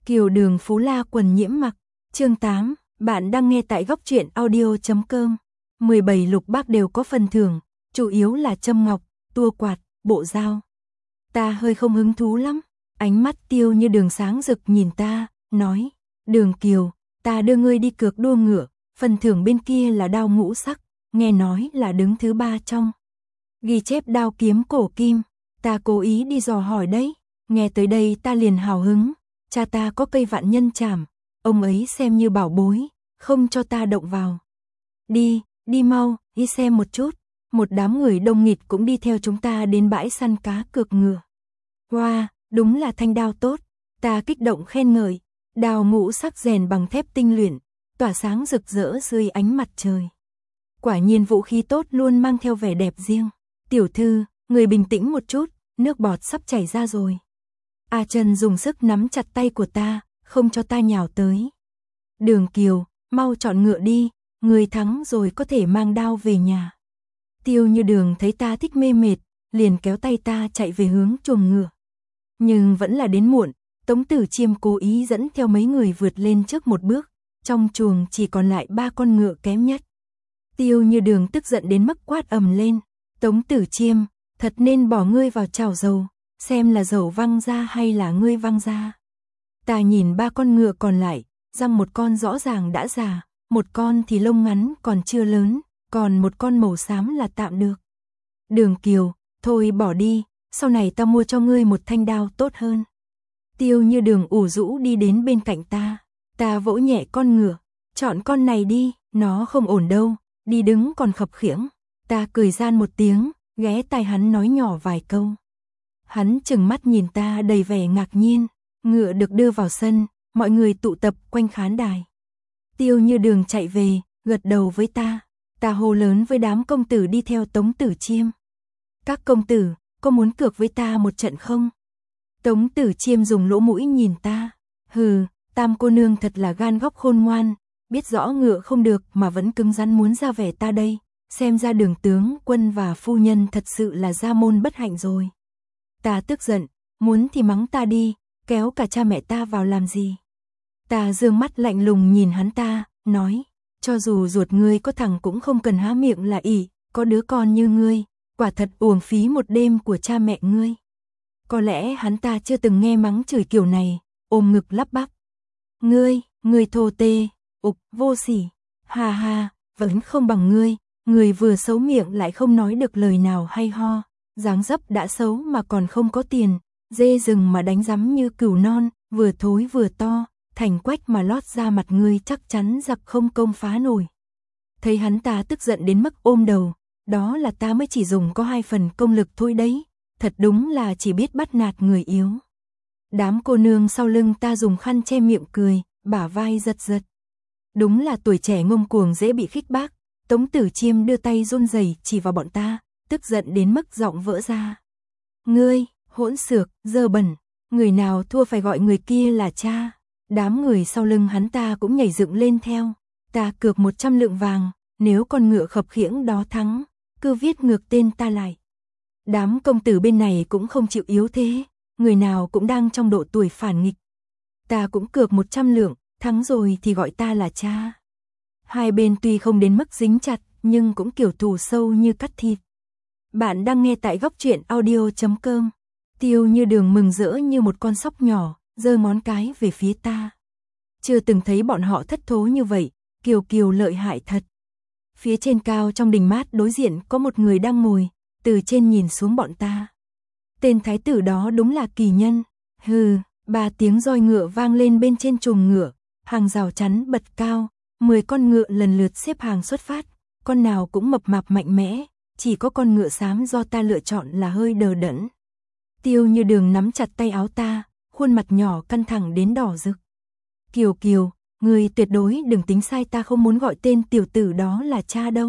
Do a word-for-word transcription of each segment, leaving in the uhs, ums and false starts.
Kiều Đường Phú La quần nhiễm mặc, chương tám, bạn đang nghe tại góc truyện audio chấm com. mười bảy lục bác đều có phần thưởng, chủ yếu là châm ngọc, tua quạt, bộ dao. Ta hơi không hứng thú lắm, ánh mắt Tiêu Như Đường sáng rực nhìn ta, nói, Đường Kiều, ta đưa ngươi đi cược đua ngựa, phần thưởng bên kia là đao ngũ sắc, nghe nói là đứng thứ ba trong ghi chép đao kiếm cổ kim, ta cố ý đi dò hỏi đấy, nghe tới đây ta liền hào hứng, cha ta có cây vạn nhân trảm, ông ấy xem như bảo bối, không cho ta động vào. Đi, đi mau, đi xem một chút, một đám người đông nghịt cũng đi theo chúng ta đến bãi săn cá cược ngựa. Wow, đúng là thanh đao tốt, ta kích động khen ngợi, đao ngũ sắc rèn bằng thép tinh luyện, tỏa sáng rực rỡ dưới ánh mặt trời. Quả nhiên vũ khí tốt luôn mang theo vẻ đẹp riêng. Tiểu thư, người bình tĩnh một chút, nước bọt sắp chảy ra rồi. A Trần dùng sức nắm chặt tay của ta, không cho ta nhào tới. Đường Kiều, mau chọn ngựa đi, người thắng rồi có thể mang đao về nhà. Tiêu Như Đường thấy ta thích mê mệt, liền kéo tay ta chạy về hướng chuồng ngựa. Nhưng vẫn là đến muộn, Tống Tử Chiêm cố ý dẫn theo mấy người vượt lên trước một bước, trong chuồng chỉ còn lại ba con ngựa kém nhất. Tiêu Như Đường tức giận đến mức quát ầm lên, Tống Tử Chiêm, thật nên bỏ ngươi vào chảo dầu, xem là dầu văng ra hay là ngươi văng ra. Ta nhìn ba con ngựa còn lại, răng một con rõ ràng đã già, một con thì lông ngắn còn chưa lớn, còn một con màu xám là tạm được. Đường Kiều, thôi bỏ đi, sau này ta mua cho ngươi một thanh đao tốt hơn. Tiêu Như Đường ủ rũ đi đến bên cạnh ta, ta vỗ nhẹ con ngựa, chọn con này đi, nó không ổn đâu, đi đứng còn khập khiễng. Ta cười gian một tiếng, ghé tai hắn nói nhỏ vài câu. Hắn trừng mắt nhìn ta đầy vẻ ngạc nhiên, ngựa được đưa vào sân, mọi người tụ tập quanh khán đài. Tiêu Như Đường chạy về, gật đầu với ta, ta hô lớn với đám công tử đi theo Tống Tử Chiêm. Các công tử, có muốn cược với ta một trận không? Tống Tử Chiêm dùng lỗ mũi nhìn ta, hừ, Tam cô nương thật là gan góc khôn ngoan, biết rõ ngựa không được mà vẫn cứng rắn muốn ra vẻ ta đây. Xem ra Đường tướng quân và phu nhân thật sự là gia môn bất hạnh rồi. Ta tức giận, muốn thì mắng ta đi, kéo cả cha mẹ ta vào làm gì. Ta dương mắt lạnh lùng nhìn hắn ta, nói, cho dù ruột ngươi có thằng cũng không cần há miệng là ỉ, có đứa con như ngươi, quả thật uổng phí một đêm của cha mẹ ngươi. Có lẽ hắn ta chưa từng nghe mắng chửi kiểu này, ôm ngực lắp bắp. Ngươi, ngươi thô tê, ục, vô sỉ, ha ha, vẫn không bằng ngươi. Người vừa xấu miệng lại không nói được lời nào hay ho, dáng dấp đã xấu mà còn không có tiền, dê rừng mà đánh rắm như cừu non, vừa thối vừa to, thành quách mà lót ra mặt ngươi chắc chắn giặc không công phá nổi. Thấy hắn ta tức giận đến mức ôm đầu, đó là ta mới chỉ dùng có hai phần công lực thôi đấy, thật đúng là chỉ biết bắt nạt người yếu. Đám cô nương sau lưng ta dùng khăn che miệng cười, bả vai giật giật. Đúng là tuổi trẻ ngông cuồng dễ bị khích bác. Tống Tử Chiêm đưa tay run rẩy chỉ vào bọn ta, tức giận đến mức giọng vỡ ra. Ngươi, hỗn xược, dơ bẩn, người nào thua phải gọi người kia là cha. Đám người sau lưng hắn ta cũng nhảy dựng lên theo. Ta cược một trăm lượng vàng, nếu con ngựa khập khiễng đó thắng, cứ viết ngược tên ta lại. Đám công tử bên này cũng không chịu yếu thế, người nào cũng đang trong độ tuổi phản nghịch. Ta cũng cược một trăm lượng, thắng rồi thì gọi ta là cha. Hai bên tuy không đến mức dính chặt, nhưng cũng kiểu thù sâu như cắt thịt. Bạn đang nghe tại góc truyện audio chấm com. Tiêu Như Đường mừng rỡ như một con sóc nhỏ, giơ ngón cái về phía ta. Chưa từng thấy bọn họ thất thố như vậy, kiều kiều lợi hại thật. Phía trên cao trong đình mát đối diện có một người đang ngồi, từ trên nhìn xuống bọn ta. Tên thái tử đó đúng là kỳ nhân. Hừ, ba tiếng roi ngựa vang lên bên trên chuồng ngựa, hàng rào chắn bật cao. Mười con ngựa lần lượt xếp hàng xuất phát, con nào cũng mập mạp mạnh mẽ, chỉ có con ngựa xám do ta lựa chọn là hơi đờ đẫn. Tiêu Như Đường nắm chặt tay áo ta, khuôn mặt nhỏ căng thẳng đến đỏ rực. Kiều Kiều, người tuyệt đối đừng tính sai, ta không muốn gọi tên tiểu tử đó là cha đâu.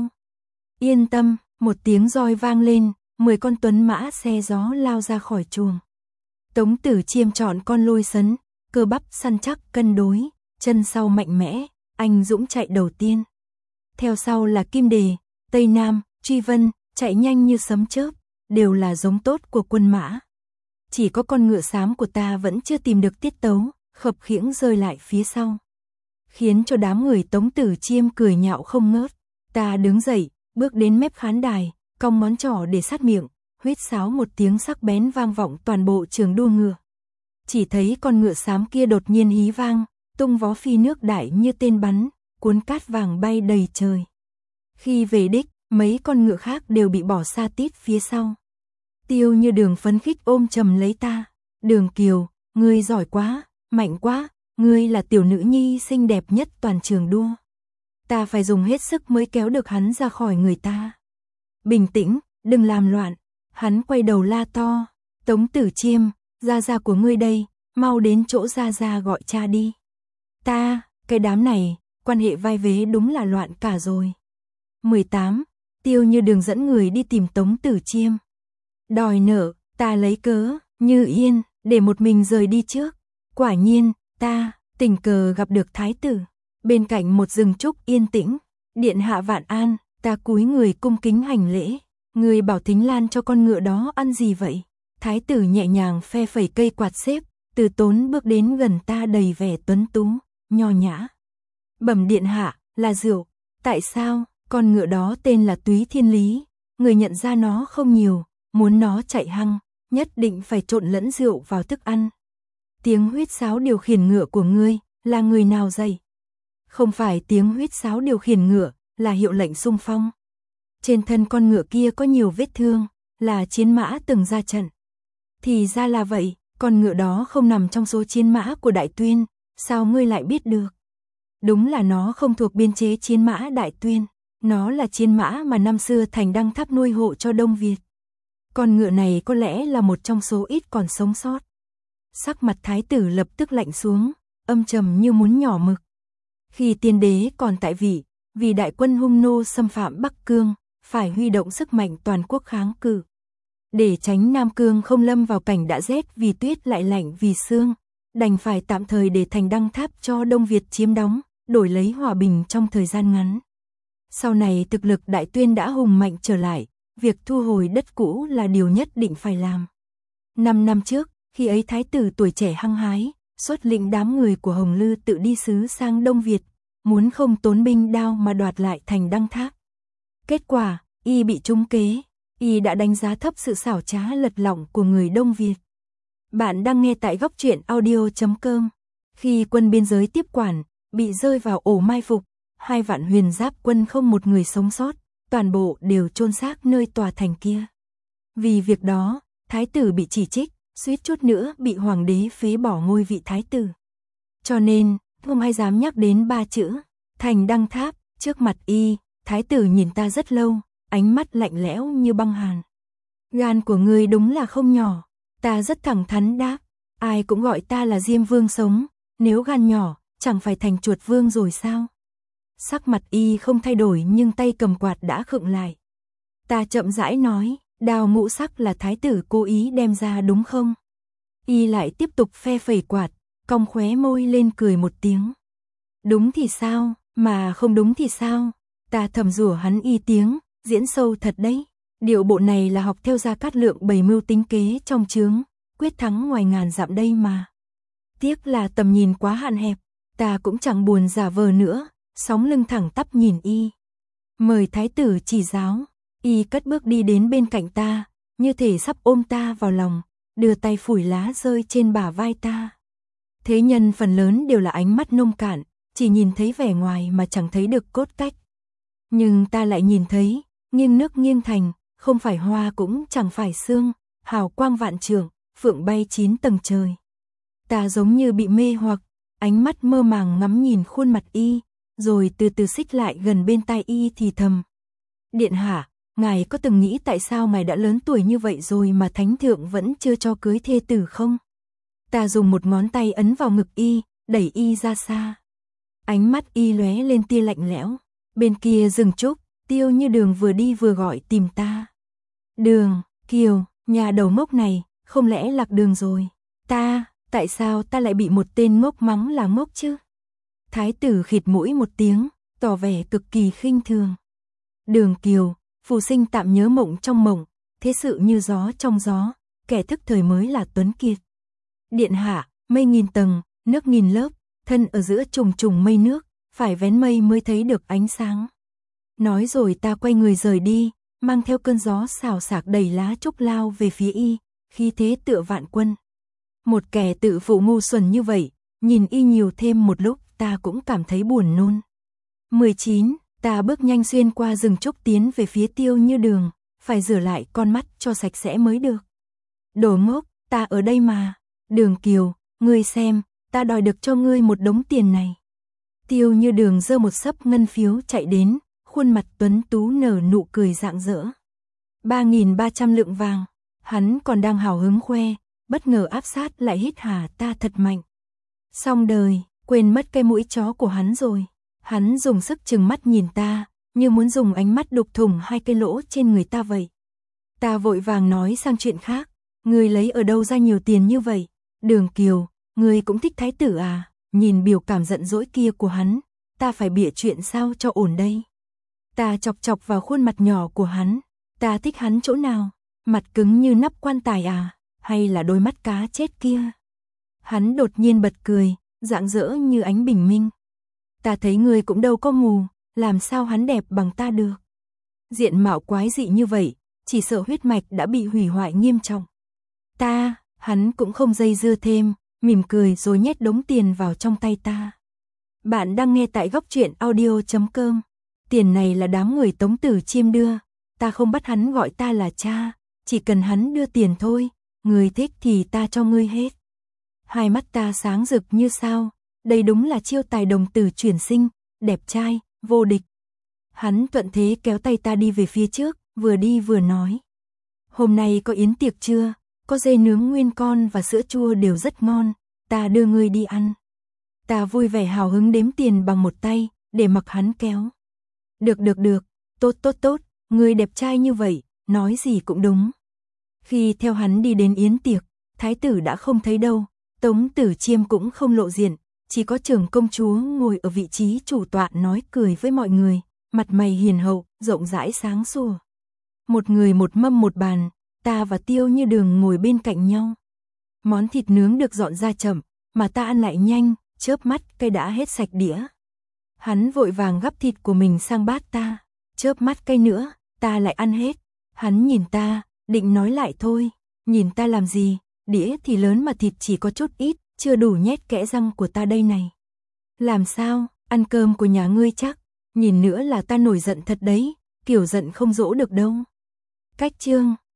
Yên tâm, một tiếng roi vang lên, mười con tuấn mã xe gió lao ra khỏi chuồng. Tống Tử Chiêm chọn con lôi sấn, cơ bắp săn chắc cân đối, chân sau mạnh mẽ. Anh Dũng chạy đầu tiên. Theo sau là Kim Đề, Tây Nam, Truy Vân, chạy nhanh như sấm chớp, đều là giống tốt của quân mã. Chỉ có con ngựa xám của ta vẫn chưa tìm được tiết tấu, khập khiễng rơi lại phía sau. Khiến cho đám người Tống Tử Chiêm cười nhạo không ngớt. Ta đứng dậy, bước đến mép khán đài, cong ngón trỏ để sát miệng, huýt sáo một tiếng sắc bén vang vọng toàn bộ trường đua ngựa. Chỉ thấy con ngựa xám kia đột nhiên hí vang, tung vó phi nước đại như tên bắn, cuốn cát vàng bay đầy trời. Khi về đích, mấy con ngựa khác đều bị bỏ xa tít phía sau. Tiêu Như Đường phấn khích ôm chầm lấy ta. Đường Kiều, ngươi giỏi quá, mạnh quá, ngươi là tiểu nữ nhi xinh đẹp nhất toàn trường đua. Ta phải dùng hết sức mới kéo được hắn ra khỏi người ta. Bình tĩnh, đừng làm loạn. Hắn quay đầu la to. Tống Tử Chiêm, gia gia của ngươi đây, mau đến chỗ gia gia gọi cha đi. Ta, cái đám này, quan hệ vai vế đúng là loạn cả rồi. mười tám. Tiêu Như Đường dẫn người đi tìm Tống Tử Chiêm. Đòi nợ, ta lấy cớ, Như Yên, để một mình rời đi trước. Quả nhiên, ta, tình cờ gặp được thái tử. Bên cạnh một rừng trúc yên tĩnh. Điện hạ vạn an, ta cúi người cung kính hành lễ. Người bảo Thính Lan cho con ngựa đó ăn gì vậy? Thái tử nhẹ nhàng phe phẩy cây quạt xếp, từ tốn bước đến gần ta đầy vẻ tuấn tú, nho nhã. Bẩm điện hạ, là rượu. Tại sao? Con ngựa đó tên là Túy Thiên Lý. Người nhận ra nó không nhiều, muốn nó chạy hăng, nhất định phải trộn lẫn rượu vào thức ăn. Tiếng huýt sáo điều khiển ngựa của ngươi, là người nào dạy? Không phải tiếng huýt sáo điều khiển ngựa, là hiệu lệnh xung phong. Trên thân con ngựa kia có nhiều vết thương, là chiến mã từng ra trận. Thì ra là vậy, con ngựa đó không nằm trong số chiến mã của Đại Tuyên, sao ngươi lại biết được? Đúng là nó không thuộc biên chế chiến mã Đại Tuyên, nó là chiến mã mà năm xưa Thành Đăng Tháp nuôi hộ cho Đông Việt. Con ngựa này có lẽ là một trong số ít còn sống sót. Sắc mặt thái tử lập tức lạnh xuống, âm trầm như muốn nhỏ mực. Khi tiên đế còn tại vị, vì đại quân hung nô xâm phạm Bắc Cương, phải huy động sức mạnh toàn quốc kháng cự. Để tránh Nam Cương không lâm vào cảnh đã rét vì tuyết lại lạnh vì sương, đành phải tạm thời để Thành Đăng Tháp cho Đông Việt chiếm đóng, đổi lấy hòa bình trong thời gian ngắn. Sau này thực lực Đại Tuyên đã hùng mạnh trở lại, việc thu hồi đất cũ là điều nhất định phải làm. Năm năm trước, khi ấy thái tử tuổi trẻ hăng hái, xuất lĩnh đám người của Hồng Lư tự đi sứ sang Đông Việt, muốn không tốn binh đao mà đoạt lại Thành Đăng Tháp. Kết quả, y bị trúng kế, y đã đánh giá thấp sự xảo trá lật lọng của người Đông Việt. Bạn đang nghe tại góc truyện audio chấm com. Khi quân biên giới tiếp quản, bị rơi vào ổ mai phục, hai vạn huyền giáp quân không một người sống sót, toàn bộ đều chôn xác nơi tòa thành kia. Vì việc đó, thái tử bị chỉ trích, suýt chút nữa bị hoàng đế phế bỏ ngôi vị thái tử. Cho nên, không ai dám nhắc đến ba chữ Thành Đăng Tháp. Trước mặt y, thái tử nhìn ta rất lâu, ánh mắt lạnh lẽo như băng hàn. Gan của ngươi đúng là không nhỏ. Ta rất thẳng thắn đáp, ai cũng gọi ta là Diêm Vương sống, nếu gan nhỏ, chẳng phải thành chuột vương rồi sao? Sắc mặt y không thay đổi nhưng tay cầm quạt đã khựng lại. Ta chậm rãi nói, đao ngũ sắc là thái tử cố ý đem ra đúng không? Y lại tiếp tục phe phẩy quạt, cong khóe môi lên cười một tiếng. Đúng thì sao, mà không đúng thì sao? Ta thầm rủa hắn y tiếng, diễn sâu thật đấy. Điệu bộ này là học theo Gia Cát Lượng bày mưu tính kế trong chướng, quyết thắng ngoài ngàn dặm đây mà. Tiếc là tầm nhìn quá hạn hẹp, ta cũng chẳng buồn giả vờ nữa, sóng lưng thẳng tắp nhìn y. Mời thái tử chỉ giáo, y cất bước đi đến bên cạnh ta, như thể sắp ôm ta vào lòng, đưa tay phủi lá rơi trên bả vai ta. Thế nhân phần lớn đều là ánh mắt nông cạn, chỉ nhìn thấy vẻ ngoài mà chẳng thấy được cốt cách. Nhưng ta lại nhìn thấy, nghiêng nước nghiêng thành, không phải hoa cũng chẳng phải sương, hào quang vạn trượng, phượng bay chín tầng trời. Ta giống như bị mê hoặc, ánh mắt mơ màng ngắm nhìn khuôn mặt y, rồi từ từ xích lại gần bên tai y thì thầm. Điện hạ, ngài có từng nghĩ tại sao ngài đã lớn tuổi như vậy rồi mà thánh thượng vẫn chưa cho cưới thê tử không? Ta dùng một ngón tay ấn vào ngực y, đẩy y ra xa. Ánh mắt y lóe lên tia lạnh lẽo. Bên kia rừng trúc, Tiêu Như Đường vừa đi vừa gọi tìm ta. Đường, Kiều, nhà đầu ngốc này, không lẽ lạc đường rồi? Ta, tại sao ta lại bị một tên ngốc mắng là ngốc chứ? Thái tử khịt mũi một tiếng, tỏ vẻ cực kỳ khinh thường. Đường Kiều, phù sinh tạm nhớ mộng trong mộng, thế sự như gió trong gió, kẻ thức thời mới là tuấn kiệt. Điện hạ, mây nghìn tầng, nước nghìn lớp, thân ở giữa trùng trùng mây nước, phải vén mây mới thấy được ánh sáng. Nói rồi ta quay người rời đi, mang theo cơn gió xào xạc đầy lá trúc lao về phía y, khi thế tựa vạn quân. Một kẻ tự phụ ngu xuẩn như vậy, nhìn y nhiều thêm một lúc, ta cũng cảm thấy buồn nôn. mười chín, ta bước nhanh xuyên qua rừng trúc tiến về phía Tiêu Như Đường, phải rửa lại con mắt cho sạch sẽ mới được. Đồ ngốc, ta ở đây mà. Đường Kiều, ngươi xem, ta đòi được cho ngươi một đống tiền này. Tiêu Như Đường giơ một xấp ngân phiếu chạy đến, khuôn mặt tuấn tú nở nụ cười rạng rỡ. ba nghìn ba trăm lượng vàng, hắn còn đang hào hứng khoe, bất ngờ áp sát lại hít hà ta thật mạnh. Xong đời, quên mất cái mũi chó của hắn rồi. Hắn dùng sức trừng mắt nhìn ta, như muốn dùng ánh mắt đục thủng hai cái lỗ trên người ta vậy. Ta vội vàng nói sang chuyện khác, ngươi lấy ở đâu ra nhiều tiền như vậy? Đường Kiều, ngươi cũng thích thái tử à? Nhìn biểu cảm giận dỗi kia của hắn, ta phải bịa chuyện sao cho ổn đây? Ta chọc chọc vào khuôn mặt nhỏ của hắn, ta thích hắn chỗ nào? Mặt cứng như nắp quan tài à? Hay là đôi mắt cá chết kia? Hắn đột nhiên bật cười, rạng rỡ như ánh bình minh. Ta thấy ngươi cũng đâu có mù, làm sao hắn đẹp bằng ta được? Diện mạo quái dị như vậy, chỉ sợ huyết mạch đã bị hủy hoại nghiêm trọng. Ta, hắn cũng không dây dưa thêm, mỉm cười rồi nhét đống tiền vào trong tay ta. Bạn đang nghe tại góc truyện audio chấm com. Tiền này là đám người Tống Tử Chiêm đưa, ta không bắt hắn gọi ta là cha, chỉ cần hắn đưa tiền thôi, ngươi thích thì ta cho ngươi hết. Hai mắt ta sáng rực như sao, đây đúng là chiêu tài đồng tử chuyển sinh, đẹp trai, vô địch. Hắn thuận thế kéo tay ta đi về phía trước, vừa đi vừa nói. Hôm nay có yến tiệc chưa? Có dê nướng nguyên con và sữa chua đều rất ngon, ta đưa ngươi đi ăn. Ta vui vẻ hào hứng đếm tiền bằng một tay, để mặc hắn kéo. Được được được, tốt tốt tốt, ngươi đẹp trai như vậy, nói gì cũng đúng. Khi theo hắn đi đến yến tiệc, thái tử đã không thấy đâu, Tống Tử Chiêm cũng không lộ diện, chỉ có trưởng công chúa ngồi ở vị trí chủ tọa nói cười với mọi người, mặt mày hiền hậu, rộng rãi sáng sủa. Một người một mâm một bàn, ta và Tiêu Như Đường ngồi bên cạnh nhau. Món thịt nướng được dọn ra chậm, mà ta ăn lại nhanh, chớp mắt cây đã hết sạch đĩa. Hắn vội vàng gắp thịt của mình sang bát ta, chớp mắt cây nữa, ta lại ăn hết. Hắn nhìn ta, định nói lại thôi, nhìn ta làm gì, đĩa thì lớn mà thịt chỉ có chút ít, chưa đủ nhét kẽ răng của ta đây này. Làm sao, ăn cơm của nhà ngươi chắc, nhìn nữa là ta nổi giận thật đấy, kiểu giận không dỗ được đâu. Cách chương